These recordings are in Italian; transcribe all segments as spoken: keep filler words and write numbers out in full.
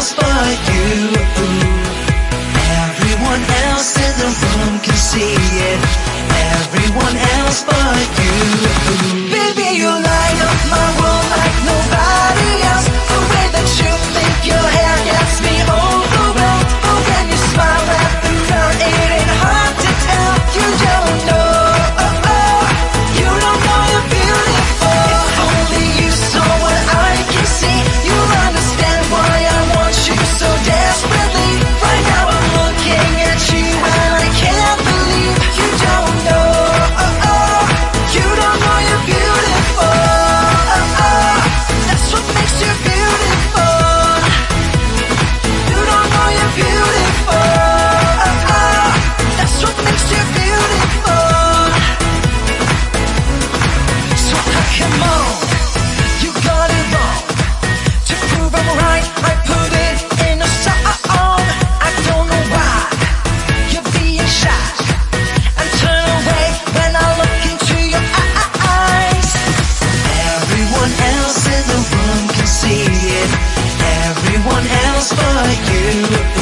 else but you. Everyone else in the room can see it. Everyone else but you. Baby, you light up my world like nobody else. The way that you think your hair gets me overwhelmed. But when you smile at the crowd, it ain't hard to tell. You don't know, oh, oh. You don't know you're beautiful. If only you saw what I can see, you'll understand why I want you so desperately. Right now I'm looking at you and I can't believe you don't know, oh, oh. You don't know you're beautiful, oh, oh. That's what makes you beautiful. You don't know you're beautiful, oh, oh. That's what makes you beautiful. So come on, you got it wrong. To prove I'm right, I put it in a song. I don't know why you're being shy and turn away when I look into your eyes. Everyone else in the room can see it. Everyone else but you.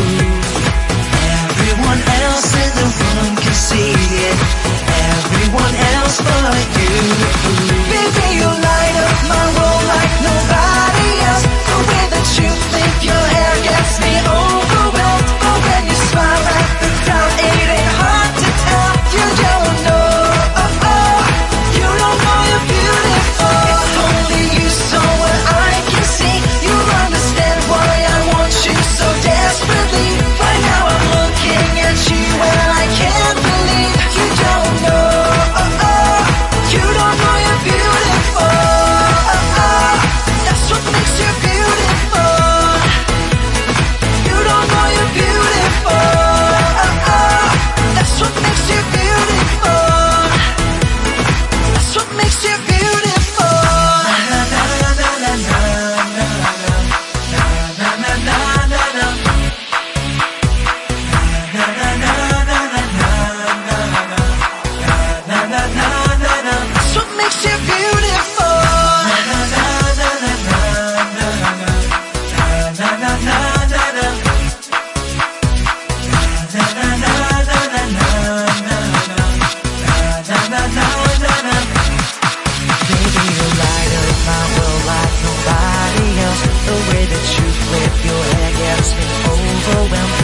Everyone else in the room can see it. Everyone else but you. Baby, you light up my world like nobody else. The way that you think your hair gets me overwhelmed. But when you smile at the crowd, it ain't hard to tell. You don't know, oh, oh. You don't know you're beautiful. If only you saw what I can see, you'll understand why I want you so desperately. Right now I'm looking at you and I can't believe you don't know, oh, oh. You don't know you're beautiful, oh, oh. That's what makes you beautiful. You don't know you're beautiful, oh, oh. That's what makes you beautiful. That's what makes you beautiful. Na na na na na na na na na na na na. Na na na na na na na na na na na. That's what makes you beautiful. Na na na na na na na na na na na. Na na na na na na na na na na. Baby, you light up my world like nobody else. The way that you flip your hair gets me overwhelmed.